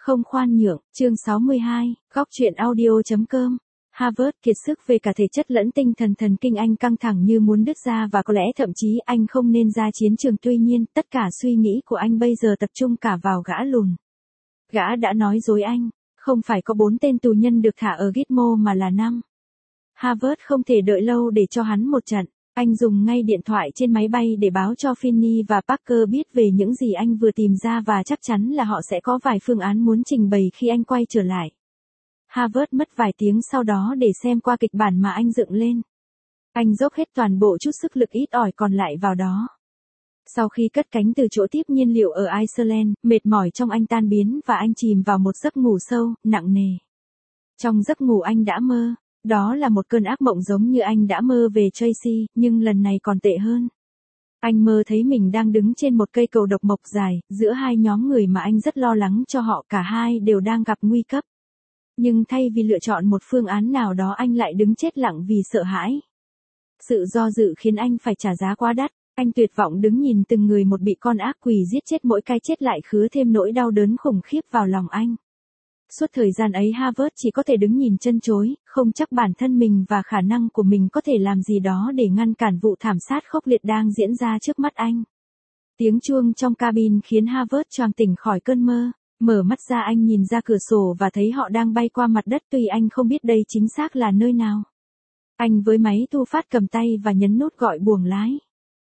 Không khoan nhượng, chương 62, góc truyện audio.com. Harvard kiệt sức về cả thể chất lẫn tinh thần, thần kinh anh căng thẳng như muốn đứt ra và có lẽ thậm chí anh không nên ra chiến trường, tuy nhiên, tất cả suy nghĩ của anh bây giờ tập trung cả vào gã lùn. Gã đã nói dối anh, không phải có 4 tên tù nhân được thả ở Gitmo mà là 5. Harvard không thể đợi lâu để cho hắn một trận. Anh dùng ngay điện thoại trên máy bay để báo cho Finney và Parker biết về những gì anh vừa tìm ra và chắc chắn là họ sẽ có vài phương án muốn trình bày khi anh quay trở lại. Harvard mất vài tiếng sau đó để xem qua kịch bản mà anh dựng lên. Anh dốc hết toàn bộ chút sức lực ít ỏi còn lại vào đó. Sau khi cất cánh từ chỗ tiếp nhiên liệu ở Iceland, mệt mỏi trong anh tan biến và anh chìm vào một giấc ngủ sâu, nặng nề. Trong giấc ngủ anh đã mơ. Đó là một cơn ác mộng giống như anh đã mơ về Tracy, nhưng lần này còn tệ hơn. Anh mơ thấy mình đang đứng trên một cây cầu độc mộc dài, giữa hai nhóm người mà anh rất lo lắng cho họ, cả hai đều đang gặp nguy cấp. Nhưng thay vì lựa chọn một phương án nào đó anh lại đứng chết lặng vì sợ hãi. Sự do dự khiến anh phải trả giá quá đắt, anh tuyệt vọng đứng nhìn từng người một bị con ác quỷ giết chết, mỗi cái chết lại khứa thêm nỗi đau đớn khủng khiếp vào lòng anh. Suốt thời gian ấy Harvard chỉ có thể đứng nhìn chân chối, không chắc bản thân mình và khả năng của mình có thể làm gì đó để ngăn cản vụ thảm sát khốc liệt đang diễn ra trước mắt anh. Tiếng chuông trong cabin khiến Harvard choàng tỉnh khỏi cơn mơ, mở mắt ra anh nhìn ra cửa sổ và thấy họ đang bay qua mặt đất, tuy anh không biết đây chính xác là nơi nào. Anh với máy thu phát cầm tay và nhấn nút gọi buồng lái.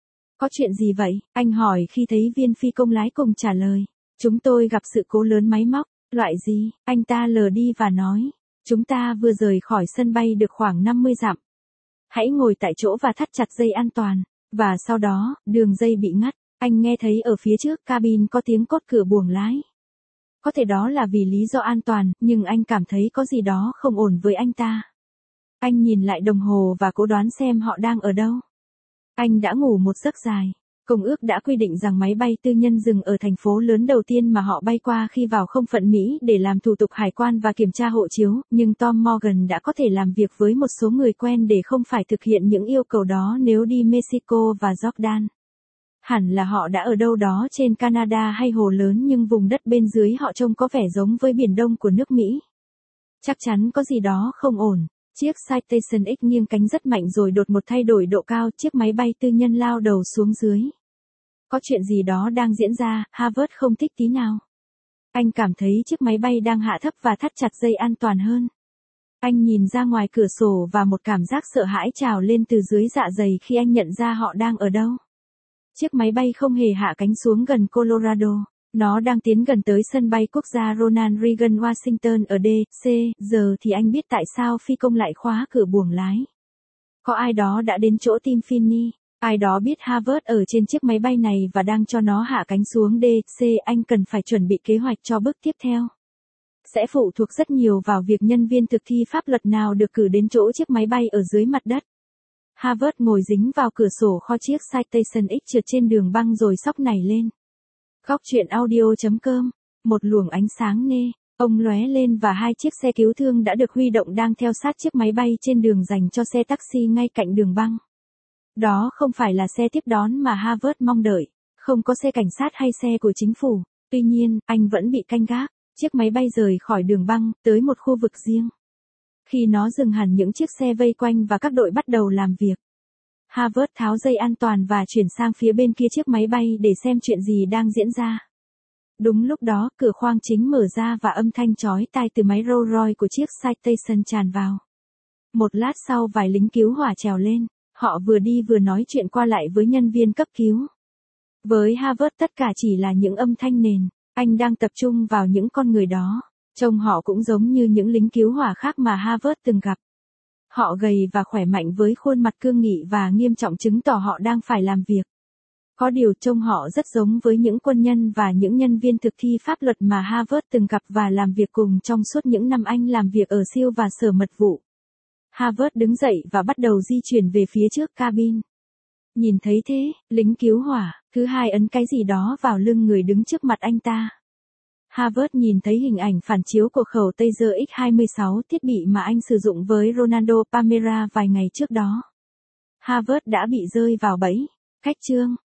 Có chuyện gì vậy? Anh hỏi khi thấy viên phi công lái cùng trả lời. Chúng tôi gặp sự cố lớn máy móc. Loại gì? Anh ta lờ đi và nói. Chúng ta vừa rời khỏi sân bay được khoảng 50 dặm. Hãy ngồi tại chỗ và thắt chặt dây an toàn. Và sau đó, đường dây bị ngắt. Anh nghe thấy ở phía trước cabin có tiếng cốt cửa buồng lái. Có thể đó là vì lý do an toàn, nhưng anh cảm thấy có gì đó không ổn với anh ta. Anh nhìn lại đồng hồ và cố đoán xem họ đang ở đâu. Anh đã ngủ một giấc dài. Công ước đã quy định rằng máy bay tư nhân dừng ở thành phố lớn đầu tiên mà họ bay qua khi vào không phận Mỹ để làm thủ tục hải quan và kiểm tra hộ chiếu, nhưng Tom Morgan đã có thể làm việc với một số người quen để không phải thực hiện những yêu cầu đó nếu đi Mexico và Jordan. Hẳn là họ đã ở đâu đó trên Canada hay hồ lớn, nhưng vùng đất bên dưới họ trông có vẻ giống với Biển Đông của nước Mỹ. Chắc chắn có gì đó không ổn. Chiếc Citation X nghiêng cánh rất mạnh rồi đột một thay đổi độ cao, chiếc máy bay tư nhân lao đầu xuống dưới. Có chuyện gì đó đang diễn ra, Harvard không thích tí nào. Anh cảm thấy chiếc máy bay đang hạ thấp và thắt chặt dây an toàn hơn. Anh nhìn ra ngoài cửa sổ và một cảm giác sợ hãi trào lên từ dưới dạ dày khi anh nhận ra họ đang ở đâu. Chiếc máy bay không hề hạ cánh xuống gần Colorado. Nó đang tiến gần tới sân bay quốc gia Ronald Reagan Washington ở D.C. Giờ thì anh biết tại sao phi công lại khóa cửa buồng lái. Có ai đó đã đến chỗ Tim Finney. Ai đó biết Harvard ở trên chiếc máy bay này và đang cho nó hạ cánh xuống D.C. Anh cần phải chuẩn bị kế hoạch cho bước tiếp theo. Sẽ phụ thuộc rất nhiều vào việc nhân viên thực thi pháp luật nào được cử đến chỗ chiếc máy bay ở dưới mặt đất. Harvard ngồi dính vào cửa sổ kho chiếc Citation X trượt trên đường băng rồi xốc nảy lên. Góc truyện audio.com. Một luồng ánh sáng ông lóe lên và hai chiếc xe cứu thương đã được huy động đang theo sát chiếc máy bay trên đường dành cho xe taxi ngay cạnh đường băng. Đó không phải là xe tiếp đón mà Harvard mong đợi, không có xe cảnh sát hay xe của chính phủ. Tuy nhiên, anh vẫn bị canh gác. Chiếc máy bay rời khỏi đường băng, tới một khu vực riêng. Khi nó dừng hẳn, những chiếc xe vây quanh và các đội bắt đầu làm việc. Harvard tháo dây an toàn và chuyển sang phía bên kia chiếc máy bay để xem chuyện gì đang diễn ra. Đúng lúc đó, cửa khoang chính mở ra và âm thanh chói tai từ máy Rolls Royce của chiếc Citation tràn vào. Một lát sau vài lính cứu hỏa trèo lên. Họ vừa đi vừa nói chuyện qua lại với nhân viên cấp cứu. Với Harvard tất cả chỉ là những âm thanh nền. Anh đang tập trung vào những con người đó. Trông họ cũng giống như những lính cứu hỏa khác mà Harvard từng gặp. Họ gầy và khỏe mạnh với khuôn mặt cương nghị và nghiêm trọng, chứng tỏ họ đang phải làm việc. Có điều trông họ rất giống với những quân nhân và những nhân viên thực thi pháp luật mà Harvard từng gặp và làm việc cùng trong suốt những năm anh làm việc ở SEAL và Sở Mật vụ. Harvard đứng dậy và bắt đầu di chuyển về phía trước cabin. Nhìn thấy thế, lính cứu hỏa thứ hai ấn cái gì đó vào lưng người đứng trước mặt anh ta. Harvard nhìn thấy hình ảnh phản chiếu của khẩu Taser X26, thiết bị mà anh sử dụng với Ronaldo Palmera vài ngày trước đó. Harvard đã bị rơi vào bẫy. Khách chương.